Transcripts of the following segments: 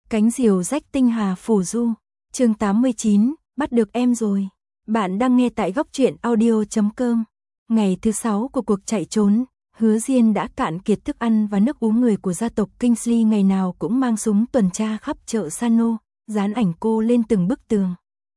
Cánh diều rách tinh hà phù du. Chương 89, bắt được em rồi. Bạn đang nghe tại góc truyện audio.com. Ngày thứ 6 của cuộc chạy trốn, Hứa Diên đã cạn kiệt thức ăn và nước uống. Người của gia tộc Kingsley ngày nào cũng mang súng tuần tra khắp chợ Sano, dán ảnh cô lên từng bức tường.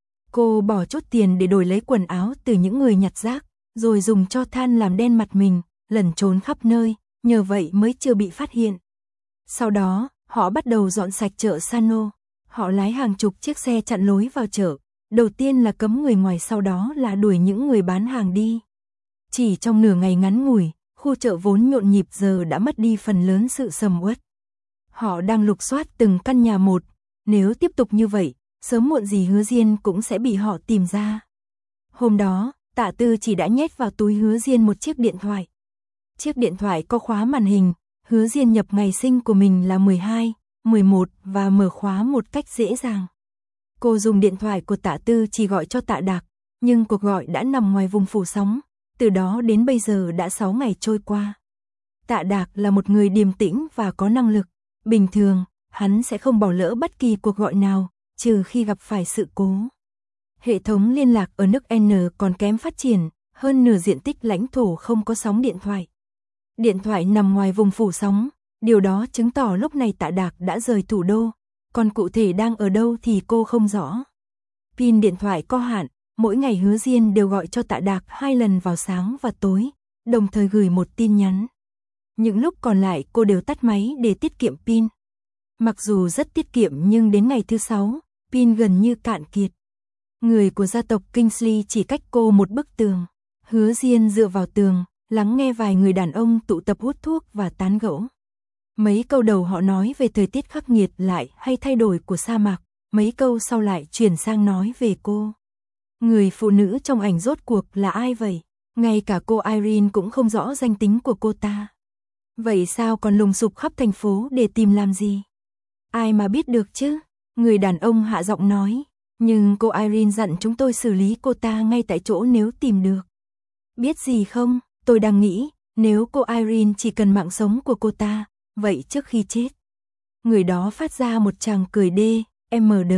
Cô bỏ chút tiền để đổi lấy quần áo từ những người nhặt rác, rồi dùng tro than làm đen mặt mình, lẩn trốn khắp nơi, nhờ vậy mới chưa bị phát hiện. Sau đó, họ bắt đầu dọn sạch chợ Sano. Họ lái hàng chục chiếc xe chặn lối vào chợ. Đầu tiên là cấm người ngoài, sau đó là đuổi những người bán hàng đi. Chỉ trong nửa ngày ngắn ngủi, khu chợ vốn nhộn nhịp giờ đã mất đi phần lớn sự sầm uất. Họ đang lục soát từng căn nhà một. Nếu tiếp tục như vậy, sớm muộn gì Hứa Diên cũng sẽ bị họ tìm ra. Hôm đó, Tạ Tư chỉ đã nhét vào túi Hứa Diên một chiếc điện thoại. Chiếc điện thoại có khóa màn hình. Hứa Diên nhập ngày sinh của mình là 12, 11 và mở khóa một cách dễ dàng. Cô dùng điện thoại của Tạ Tư chỉ gọi cho Tạ Đạc, nhưng cuộc gọi đã nằm ngoài vùng phủ sóng. Từ đó đến bây giờ đã 6 ngày trôi qua. Tạ Đạc là một người điềm tĩnh và có năng lực. Bình thường, hắn sẽ không bỏ lỡ bất kỳ cuộc gọi nào, trừ khi gặp phải sự cố. Hệ thống liên lạc ở nước N còn kém phát triển, hơn nửa diện tích lãnh thổ không có sóng điện thoại. Điện thoại nằm ngoài vùng phủ sóng, điều đó chứng tỏ lúc này Tạ Đạc đã rời thủ đô, còn cụ thể đang ở đâu thì cô không rõ. Pin điện thoại có hạn, mỗi ngày Hứa Diên đều gọi cho Tạ Đạc 2 lần vào sáng và tối, đồng thời gửi một tin nhắn. Những lúc còn lại cô đều tắt máy để tiết kiệm pin. Mặc dù rất tiết kiệm nhưng đến ngày thứ 6, pin gần như cạn kiệt. Người của gia tộc Kingsley chỉ cách cô một bức tường. Hứa Diên dựa vào tường, lắng nghe vài người đàn ông tụ tập hút thuốc và tán gẫu. Mấy câu đầu họ nói về thời tiết khắc nghiệt lại hay thay đổi của sa mạc, mấy câu sau lại chuyển sang nói về cô. Người phụ nữ trong ảnh rốt cuộc là ai vậy? Ngay cả cô Irene cũng không rõ danh tính của cô ta. Vậy sao còn lùng sục khắp thành phố để tìm làm gì? Ai mà biết được chứ? Người đàn ông hạ giọng nói. Nhưng cô Irene dặn chúng tôi xử lý cô ta ngay tại chỗ nếu tìm được. Biết gì không? Tôi đang nghĩ, nếu cô Irene chỉ cần mạng sống của cô ta, vậy trước khi chết. Người đó phát ra một tràng cười đê, MD,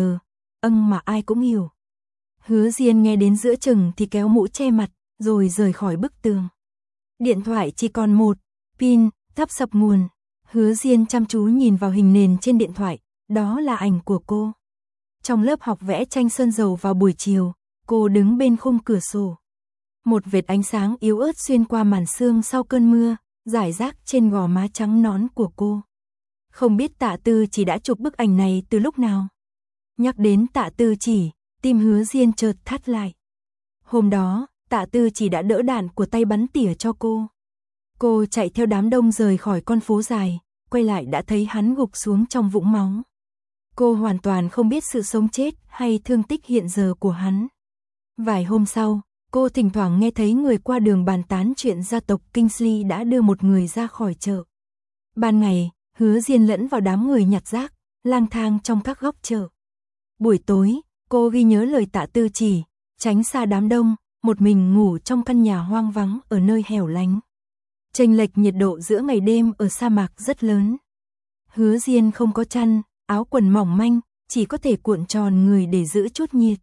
mà ai cũng hiểu. Hứa Diên nghe đến giữa chừng thì kéo mũ che mặt, rồi rời khỏi bức tường. Điện thoại chỉ còn một, pin, thắp sập nguồn. Hứa Diên chăm chú nhìn vào hình nền trên điện thoại, đó là ảnh của cô. Trong lớp học vẽ tranh sơn dầu vào buổi chiều, cô đứng bên khung cửa sổ. Một vệt ánh sáng yếu ớt xuyên qua màn sương sau cơn mưa, rải rác trên gò má trắng nõn của cô. Không biết Tạ Tư Chỉ đã chụp bức ảnh này từ lúc nào. Nhắc đến Tạ Tư Chỉ, tim Hứa Diên chợt thắt lại. Hôm đó, Tạ Tư Chỉ đã đỡ đạn của tay bắn tỉa cho cô. Cô chạy theo đám đông rời khỏi con phố dài, quay lại đã thấy hắn gục xuống trong vũng máu. Cô hoàn toàn không biết sự sống chết hay thương tích hiện giờ của hắn. Vài hôm sau, cô thỉnh thoảng nghe thấy người qua đường bàn tán chuyện gia tộc Kingsley đã đưa một người ra khỏi chợ. Ban ngày, Hứa Diên lẫn vào đám người nhặt rác, lang thang trong các góc chợ. Buổi tối, cô ghi nhớ lời Tạ Tư Chỉ, tránh xa đám đông, một mình ngủ trong căn nhà hoang vắng ở nơi hẻo lánh. Chênh lệch nhiệt độ giữa ngày đêm ở sa mạc rất lớn. Hứa Diên không có chăn, áo quần mỏng manh, chỉ có thể cuộn tròn người để giữ chút nhiệt.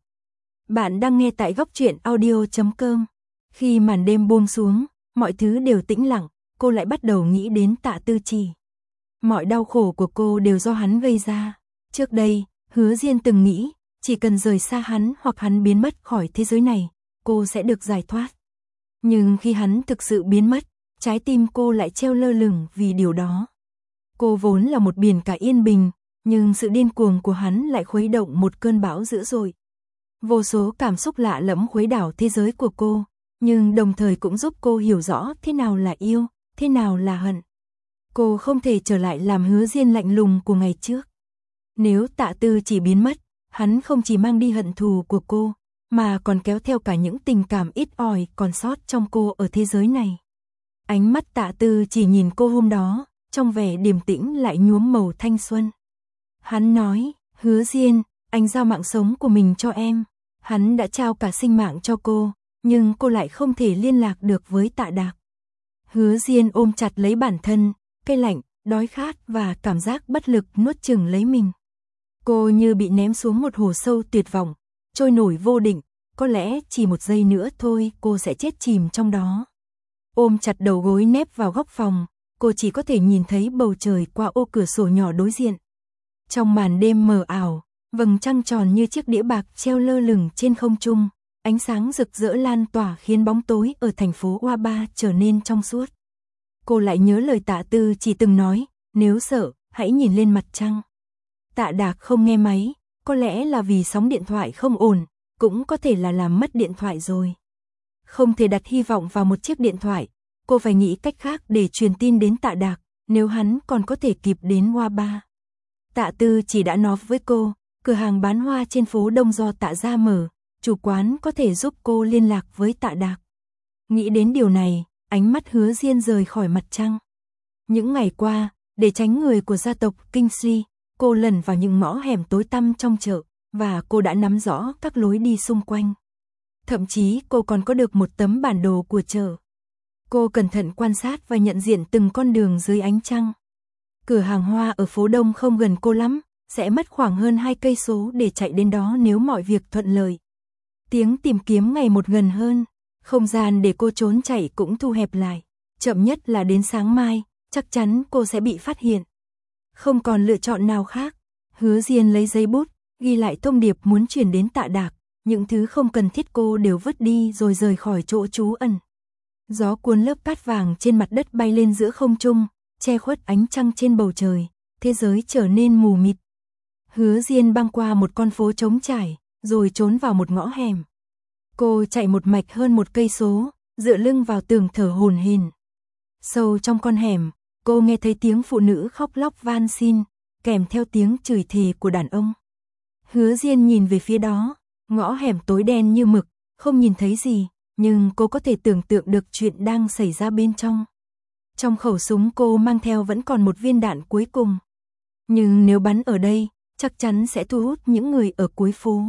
Bạn đang nghe tại góc truyện audio.com. Khi màn đêm buông xuống, mọi thứ đều tĩnh lặng, cô lại bắt đầu nghĩ đến Tạ Tư Chỉ. Mọi đau khổ của cô đều do hắn gây ra. Trước đây, Hứa Diên từng nghĩ, chỉ cần rời xa hắn hoặc hắn biến mất khỏi thế giới này, cô sẽ được giải thoát. Nhưng khi hắn thực sự biến mất, trái tim cô lại treo lơ lửng vì điều đó. Cô vốn là một biển cả yên bình, nhưng sự điên cuồng của hắn lại khuấy động một cơn bão dữ dội. Vô số cảm xúc lạ lẫm khuấy đảo thế giới của cô, nhưng đồng thời cũng giúp cô hiểu rõ thế nào là yêu, thế nào là hận. Cô không thể trở lại làm Hứa Diên lạnh lùng của ngày trước. Nếu Tạ Tư Chỉ biến mất, hắn không chỉ mang đi hận thù của cô, mà còn kéo theo cả những tình cảm ít ỏi còn sót trong cô ở thế giới này. Ánh mắt Tạ Tư Chỉ nhìn cô hôm đó, trong vẻ điềm tĩnh lại nhuốm màu thanh xuân. Hắn nói, Hứa Diên, anh giao mạng sống của mình cho em. Hắn đã trao cả sinh mạng cho cô, nhưng cô lại không thể liên lạc được với Tạ Đạc. Hứa Diên ôm chặt lấy bản thân, cái lạnh, đói khát và cảm giác bất lực nuốt chửng lấy mình. Cô như bị ném xuống một hồ sâu tuyệt vọng, trôi nổi vô định, có lẽ chỉ một giây nữa thôi cô sẽ chết chìm trong đó. Ôm chặt đầu gối nép vào góc phòng, cô chỉ có thể nhìn thấy bầu trời qua ô cửa sổ nhỏ đối diện. Trong màn đêm mờ ảo, vầng trăng tròn như chiếc đĩa bạc treo lơ lửng trên không trung, ánh sáng rực rỡ lan tỏa khiến bóng tối ở thành phố Oaba trở nên trong suốt. Cô lại nhớ lời Tạ Tư chỉ từng nói, nếu sợ, hãy nhìn lên mặt trăng. Tạ Đạc không nghe máy, có lẽ là vì sóng điện thoại không ổn, cũng có thể là làm mất điện thoại rồi. Không thể đặt hy vọng vào một chiếc điện thoại, cô phải nghĩ cách khác để truyền tin đến Tạ Đạc, nếu hắn còn có thể kịp đến Oaba. Tạ Tư chỉ đã nói với cô, cửa hàng bán hoa trên phố Đông do Tạ gia mở, chủ quán có thể giúp cô liên lạc với Tạ Đạc. Nghĩ đến điều này, ánh mắt Hứa Diên rời khỏi mặt trăng. Những ngày qua, để tránh người của gia tộc Kingsley, cô lẩn vào những ngõ hẻm tối tăm trong chợ, và cô đã nắm rõ các lối đi xung quanh. Thậm chí cô còn có được một tấm bản đồ của chợ. Cô cẩn thận quan sát và nhận diện từng con đường dưới ánh trăng. Cửa hàng hoa ở phố Đông không gần cô lắm, sẽ mất khoảng hơn 2 cây số để chạy đến đó nếu mọi việc thuận lợi. Tiếng tìm kiếm ngày một gần hơn, không gian để cô trốn chạy cũng thu hẹp lại. Chậm nhất là đến sáng mai, chắc chắn cô sẽ bị phát hiện. Không còn lựa chọn nào khác, Hứa Diên lấy giấy bút, ghi lại thông điệp muốn truyền đến Tạ Đạc, những thứ không cần thiết cô đều vứt đi rồi rời khỏi chỗ trú ẩn. Gió cuốn lớp cát vàng trên mặt đất bay lên giữa không trung, che khuất ánh trăng trên bầu trời, thế giới trở nên mù mịt. Hứa Diên băng qua một con phố trống trải, rồi trốn vào một ngõ hẻm. Cô chạy một mạch hơn 1 cây số, dựa lưng vào tường thở hổn hển. Sâu trong con hẻm, cô nghe thấy tiếng phụ nữ khóc lóc van xin, kèm theo tiếng chửi thề của đàn ông. Hứa Diên nhìn về phía đó, ngõ hẻm tối đen như mực, không nhìn thấy gì, nhưng cô có thể tưởng tượng được chuyện đang xảy ra bên trong. Trong khẩu súng cô mang theo vẫn còn một viên đạn cuối cùng. Nhưng nếu bắn ở đây, chắc chắn sẽ thu hút những người ở cuối phố.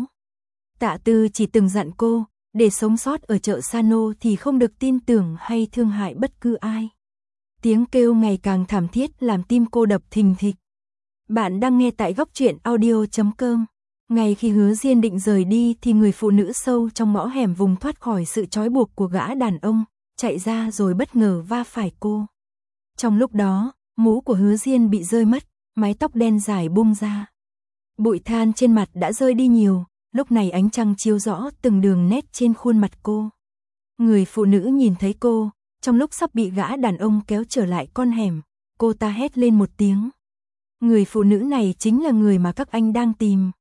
Tạ Tư chỉ từng dặn cô, để sống sót ở chợ Sano thì không được tin tưởng hay thương hại bất cứ ai. Tiếng kêu ngày càng thảm thiết làm tim cô đập thình thịch. Bạn đang nghe tại góc truyện audio.com. Ngay khi Hứa Diên định rời đi thì người phụ nữ sâu trong ngõ hẻm vùng thoát khỏi sự trói buộc của gã đàn ông, chạy ra rồi bất ngờ va phải cô. Trong lúc đó, mũ của Hứa Diên bị rơi mất, mái tóc đen dài bung ra. Bụi than trên mặt đã rơi đi nhiều, lúc này ánh trăng chiếu rõ từng đường nét trên khuôn mặt cô. Người phụ nữ nhìn thấy cô, trong lúc sắp bị gã đàn ông kéo trở lại con hẻm, cô ta hét lên một tiếng. Người phụ nữ này chính là người mà các anh đang tìm.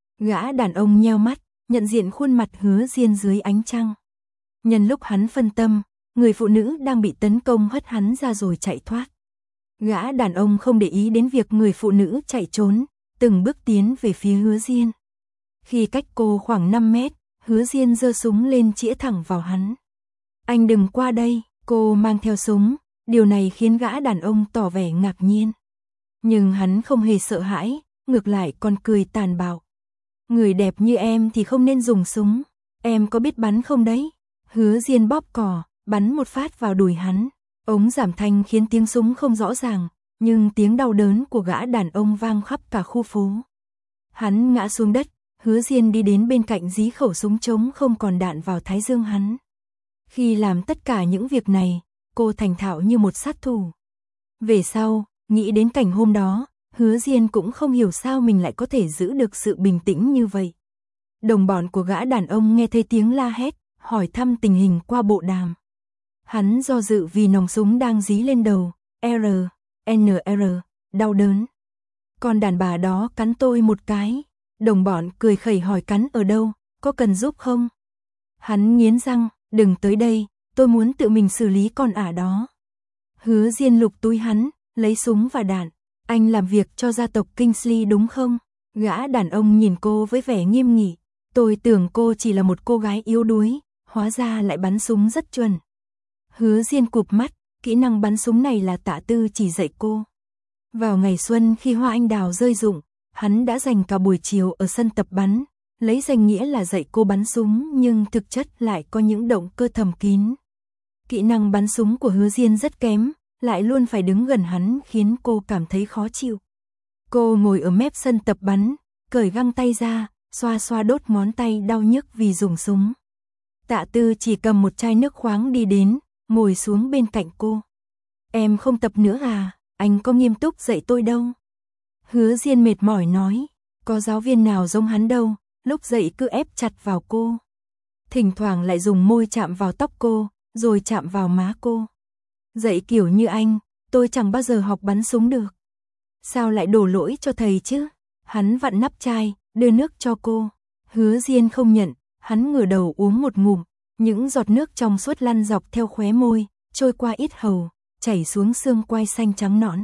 Gã đàn ông nheo mắt, nhận diện khuôn mặt Hứa Diên dưới ánh trăng. Nhân lúc hắn phân tâm, người phụ nữ đang bị tấn công hất hắn ra rồi chạy thoát. Gã đàn ông không để ý đến việc người phụ nữ chạy trốn, từng bước tiến về phía Hứa Diên. Khi cách cô khoảng 5 mét, Hứa Diên giơ súng lên chĩa thẳng vào hắn. Anh đừng qua đây, cô mang theo súng, điều này khiến gã đàn ông tỏ vẻ ngạc nhiên. Nhưng hắn không hề sợ hãi, ngược lại còn cười tàn bạo. Người đẹp như em thì không nên dùng súng, em có biết bắn không đấy? Hứa Diên bóp cò, bắn một phát vào đùi hắn. Ống giảm thanh khiến tiếng súng không rõ ràng, nhưng tiếng đau đớn của gã đàn ông vang khắp cả khu phố. Hắn ngã xuống đất, Hứa Diên đi đến bên cạnh dí khẩu súng trống không còn đạn vào thái dương hắn. Khi làm tất cả những việc này, cô thành thạo như một sát thủ. Về sau, nghĩ đến cảnh hôm đó, Hứa Diên cũng không hiểu sao mình lại có thể giữ được sự bình tĩnh như vậy. Đồng bọn của gã đàn ông nghe thấy tiếng la hét, hỏi thăm tình hình qua bộ đàm. Hắn do dự vì nòng súng đang dí lên đầu, NR, đau đớn. Con đàn bà đó cắn tôi một cái. Đồng bọn cười khẩy hỏi cắn ở đâu, có cần giúp không? Hắn nghiến răng, đừng tới đây, tôi muốn tự mình xử lý con ả đó. Hứa Diên lục túi hắn, lấy súng và đạn. Anh làm việc cho gia tộc Kingsley đúng không? Gã đàn ông nhìn cô với vẻ nghiêm nghị. Tôi tưởng cô chỉ là một cô gái yếu đuối, hóa ra lại bắn súng rất chuẩn. Hứa Diên cụp mắt, kỹ năng bắn súng này là Tạ Tư chỉ dạy cô. Vào ngày xuân khi hoa anh đào rơi rụng, hắn đã dành cả buổi chiều ở sân tập bắn, lấy danh nghĩa là dạy cô bắn súng nhưng thực chất lại có những động cơ thầm kín. Kỹ năng bắn súng của Hứa Diên rất kém, lại luôn phải đứng gần hắn khiến cô cảm thấy khó chịu. Cô ngồi ở mép sân tập bắn, cởi găng tay ra, xoa xoa đốt ngón tay đau nhức vì dùng súng. Tạ Tư chỉ cầm một chai nước khoáng đi đến, ngồi xuống bên cạnh cô. Em không tập nữa à, anh có nghiêm túc dạy tôi đâu. Hứa Diên mệt mỏi nói, có giáo viên nào giống hắn đâu, lúc dạy cứ ép chặt vào cô. Thỉnh thoảng lại dùng môi chạm vào tóc cô, rồi chạm vào má cô. Dạy kiểu như anh, tôi chẳng bao giờ học bắn súng được. Sao lại đổ lỗi cho thầy chứ? Hắn vặn nắp chai, đưa nước cho cô. Hứa Diên không nhận, hắn ngửa đầu uống một ngụm, những giọt nước trong suốt lăn dọc theo khóe môi, trôi qua yết hầu, chảy xuống xương quai xanh trắng nõn.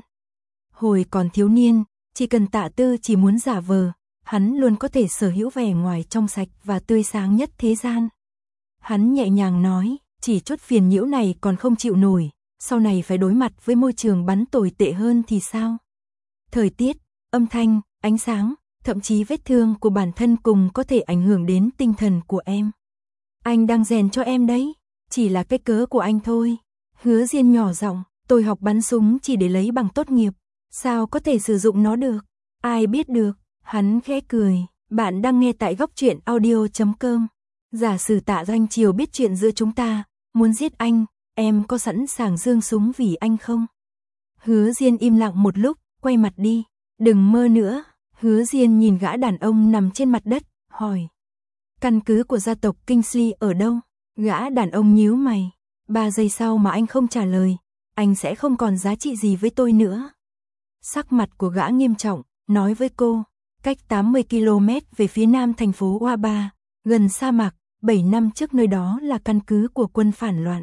Hồi còn thiếu niên, chỉ cần Tạ Tư chỉ muốn giả vờ, hắn luôn có thể sở hữu vẻ ngoài trong sạch và tươi sáng nhất thế gian. Hắn nhẹ nhàng nói, chỉ chút phiền nhiễu này còn không chịu nổi, sau này phải đối mặt với môi trường bắn tồi tệ hơn thì sao? Thời tiết, âm thanh, ánh sáng, thậm chí vết thương của bản thân cùng có thể ảnh hưởng đến tinh thần của em. Anh đang rèn cho em đấy, chỉ là cái cớ của anh thôi. Hứa Diên nhỏ giọng, tôi học bắn súng chỉ để lấy bằng tốt nghiệp, sao có thể sử dụng nó được? Ai biết được? Hắn khẽ cười, bạn đang nghe tại góc truyện audio.com. Giả sử Tạ Doanh Triều biết chuyện giữa chúng ta, muốn giết anh, em có sẵn sàng giương súng vì anh không? Hứa Diên im lặng một lúc, quay mặt đi, đừng mơ nữa. Hứa Diên nhìn gã đàn ông nằm trên mặt đất, hỏi. Căn cứ của gia tộc Kingsley ở đâu? Gã đàn ông nhíu mày. 3 giây sau mà anh không trả lời, anh sẽ không còn giá trị gì với tôi nữa. Sắc mặt của gã nghiêm trọng, nói với cô, cách 80 km về phía nam thành phố Waba, gần sa mạc, 7 năm trước nơi đó là căn cứ của quân phản loạn.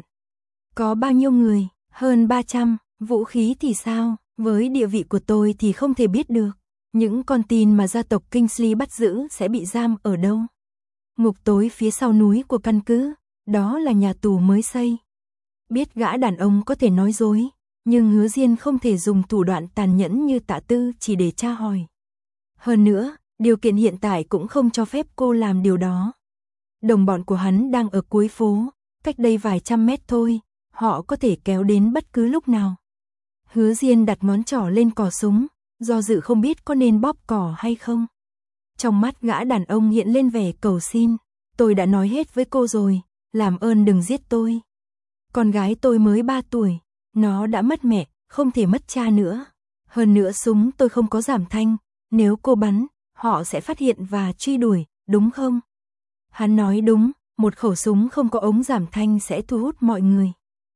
Có bao nhiêu người? Hơn 300, vũ khí thì sao? Với địa vị của tôi thì không thể biết được. Những con tin mà gia tộc Kingsley bắt giữ sẽ bị giam ở đâu? Ngục tối phía sau núi của căn cứ, đó là nhà tù mới xây. Biết gã đàn ông có thể nói dối, nhưng Hứa Diên không thể dùng thủ đoạn tàn nhẫn như Tạ Tư chỉ để tra hỏi. Hơn nữa, điều kiện hiện tại cũng không cho phép cô làm điều đó. Đồng bọn của hắn đang ở cuối phố, cách đây vài trăm mét thôi, họ có thể kéo đến bất cứ lúc nào. Hứa Diên đặt ngón trỏ lên cò súng, do dự không biết có nên bóp cò hay không. Trong mắt gã đàn ông hiện lên vẻ cầu xin, tôi đã nói hết với cô rồi, làm ơn đừng giết tôi. Con gái tôi mới 3 tuổi, nó đã mất mẹ, không thể mất cha nữa. Hơn nữa súng tôi không có giảm thanh, nếu cô bắn, họ sẽ phát hiện và truy đuổi, đúng không? Hắn nói đúng, một khẩu súng không có ống giảm thanh sẽ thu hút mọi người.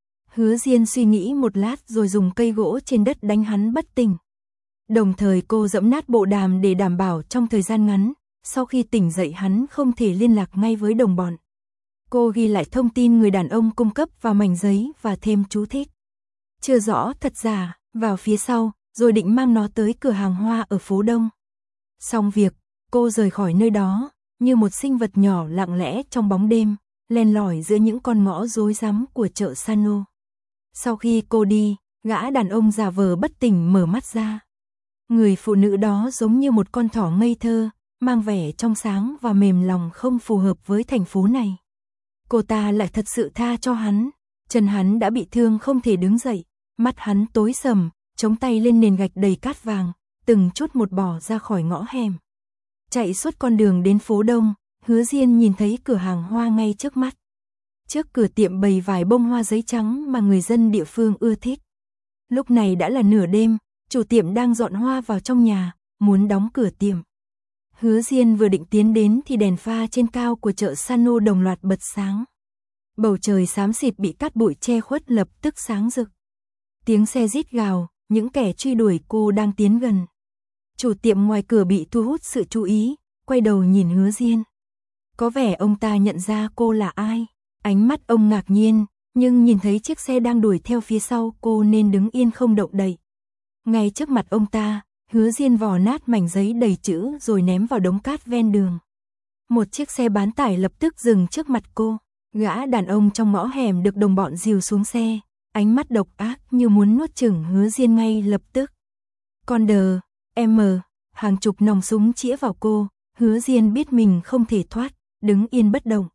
Hứa Diên suy nghĩ một lát rồi dùng cây gỗ trên đất đánh hắn bất tỉnh. Đồng thời cô giẫm nát bộ đàm để đảm bảo trong thời gian ngắn, sau khi tỉnh dậy hắn không thể liên lạc ngay với đồng bọn. Cô ghi lại thông tin người đàn ông cung cấp vào mảnh giấy và thêm chú thích. Chưa rõ thật giả, vào phía sau, rồi định mang nó tới cửa hàng hoa ở phố Đông. Xong việc, cô rời khỏi nơi đó, như một sinh vật nhỏ lặng lẽ trong bóng đêm, len lỏi giữa những con ngõ rối rắm của chợ Sano. Sau khi cô đi, gã đàn ông giả vờ bất tỉnh mở mắt ra. Người phụ nữ đó giống như một con thỏ ngây thơ, mang vẻ trong sáng và mềm lòng không phù hợp với thành phố này. Cô ta lại thật sự tha cho hắn, chân hắn đã bị thương không thể đứng dậy, mắt hắn tối sầm, chống tay lên nền gạch đầy cát vàng, từng chút một bỏ ra khỏi ngõ hẻm. Chạy suốt con đường đến phố Đông, Hứa Diên nhìn thấy cửa hàng hoa ngay trước mắt. Trước cửa tiệm bày vài bông hoa giấy trắng mà người dân địa phương ưa thích. Lúc này đã là nửa đêm, chủ tiệm đang dọn hoa vào trong nhà, muốn đóng cửa tiệm. Hứa Diên vừa định tiến đến thì đèn pha trên cao của chợ Sano đồng loạt bật sáng. Bầu trời xám xịt bị cát bụi che khuất lập tức sáng rực. Tiếng xe rít gào, những kẻ truy đuổi cô đang tiến gần. Chủ tiệm ngoài cửa bị thu hút sự chú ý, quay đầu nhìn Hứa Diên. Có vẻ ông ta nhận ra cô là ai. Ánh mắt ông ngạc nhiên, nhưng nhìn thấy chiếc xe đang đuổi theo phía sau cô nên đứng yên không động đậy. Ngay trước mặt ông ta, Hứa Diên vò nát mảnh giấy đầy chữ rồi ném vào đống cát ven đường. Một chiếc xe bán tải lập tức dừng trước mặt cô. Gã đàn ông trong ngõ hẻm được đồng bọn dìu xuống xe, ánh mắt độc ác như muốn nuốt chửng Hứa Diên ngay lập tức. Con đờ, em hàng chục nòng súng chĩa vào cô, Hứa Diên biết mình không thể thoát, đứng yên bất động.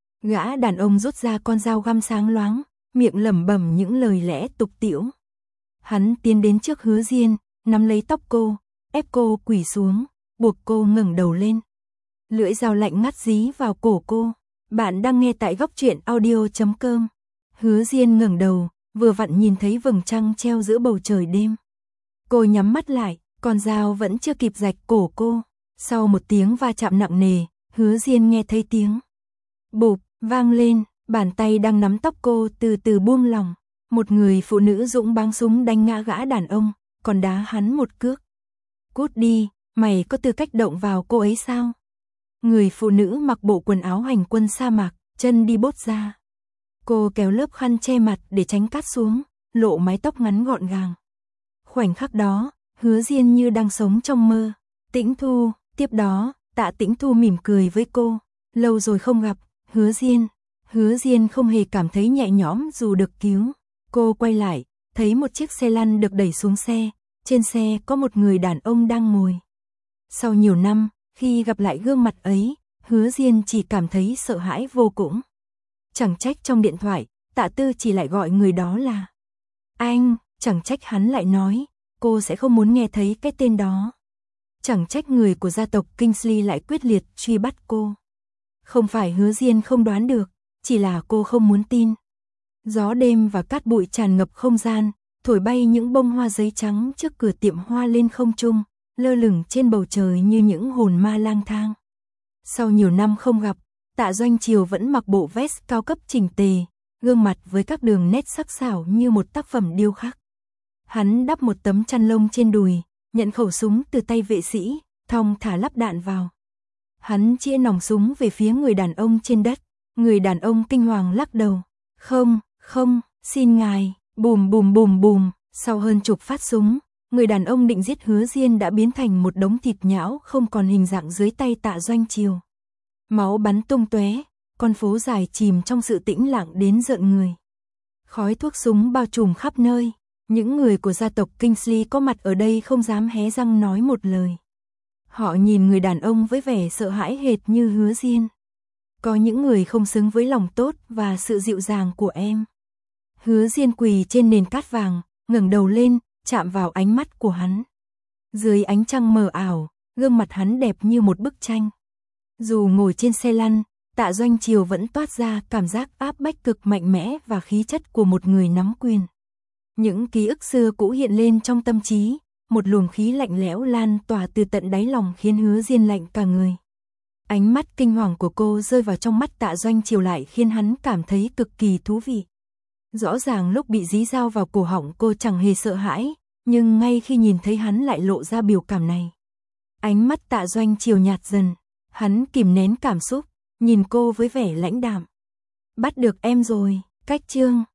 Gã đàn ông rút ra con dao găm sáng loáng, miệng lẩm bẩm những lời lẽ tục tĩu. Hắn tiến đến trước Hứa Diên, nắm lấy tóc cô, ép cô quỳ xuống, buộc cô ngẩng đầu lên. Lưỡi dao lạnh ngắt dí vào cổ cô. Bạn đang nghe tại góc truyện audio.com. Hứa Diên ngẩng đầu, vừa vặn nhìn thấy vầng trăng treo giữa bầu trời đêm. Cô nhắm mắt lại, con dao vẫn chưa kịp rạch cổ cô. Sau một tiếng va chạm nặng nề, Hứa Diên nghe thấy tiếng bụp vang lên, bàn tay đang nắm tóc cô từ từ buông lỏng. Một người phụ nữ dũng báng súng đánh ngã gã đàn ông, còn đá hắn một cước. Cút đi, mày có tư cách động vào cô ấy sao? Người phụ nữ mặc bộ quần áo hành quân sa mạc, chân đi bốt ra. Cô kéo lớp khăn che mặt để tránh cát xuống, lộ mái tóc ngắn gọn gàng. Khoảnh khắc đó, Hứa Diên như đang sống trong mơ. Tĩnh Thu, tiếp đó, Tạ Tĩnh Thu mỉm cười với cô. Lâu rồi không gặp, Hứa Diên. Hứa Diên không hề cảm thấy nhẹ nhõm dù được cứu. Cô quay lại, thấy một chiếc xe lăn được đẩy xuống xe. Trên xe có một người đàn ông đang ngồi. Sau nhiều năm, khi gặp lại gương mặt ấy, Hứa Diên chỉ cảm thấy sợ hãi vô cùng. Chẳng trách trong điện thoại, Tạ Tư chỉ lại gọi người đó là anh, chẳng trách hắn lại nói, cô sẽ không muốn nghe thấy cái tên đó. Chẳng trách người của gia tộc Kingsley lại quyết liệt truy bắt cô. Không phải Hứa Diên không đoán được, chỉ là cô không muốn tin. Gió đêm và cát bụi tràn ngập không gian, thổi bay những bông hoa giấy trắng trước cửa tiệm hoa lên không trung, lơ lửng trên bầu trời như những hồn ma lang thang. Sau nhiều năm không gặp, Tạ Doanh Triều vẫn mặc bộ vest cao cấp chỉnh tề, gương mặt với các đường nét sắc sảo như một tác phẩm điêu khắc. Hắn đắp một tấm chăn lông trên đùi, nhận khẩu súng từ tay vệ sĩ, thong thả lắp đạn vào. Hắn chĩa nòng súng về phía người đàn ông trên đất. Người đàn ông kinh hoàng lắc đầu. Không, không, xin ngài. Bùm bùm bùm bùm. Sau hơn chục phát súng, người đàn ông định giết Hứa Diên đã biến thành một đống thịt nhão không còn hình dạng dưới tay Tạ Doanh Triều. Máu bắn tung tóe, con phố dài chìm trong sự tĩnh lặng đến rợn người. Khói thuốc súng bao trùm khắp nơi. Những người của gia tộc Kingsley có mặt ở đây không dám hé răng nói một lời. Họ nhìn người đàn ông với vẻ sợ hãi hệt như Hứa Diên. Có những người không xứng với lòng tốt và sự dịu dàng của em. Hứa Diên quỳ trên nền cát vàng, ngẩng đầu lên, chạm vào ánh mắt của hắn. Dưới ánh trăng mờ ảo, gương mặt hắn đẹp như một bức tranh. Dù ngồi trên xe lăn, Tạ Doanh Triều vẫn toát ra cảm giác áp bách cực mạnh mẽ và khí chất của một người nắm quyền. Những ký ức xưa cũ hiện lên trong tâm trí, một luồng khí lạnh lẽo lan tỏa từ tận đáy lòng khiến Hứa Diên lạnh cả người. Ánh mắt kinh hoàng của cô rơi vào trong mắt Tạ Doanh Triều lại khiến hắn cảm thấy cực kỳ thú vị. Rõ ràng lúc bị dí dao vào cổ họng cô chẳng hề sợ hãi, nhưng ngay khi nhìn thấy hắn lại lộ ra biểu cảm này. Ánh mắt Tạ Doanh Triều nhạt dần, hắn kìm nén cảm xúc, nhìn cô với vẻ lãnh đạm. Bắt được em rồi, cách chương.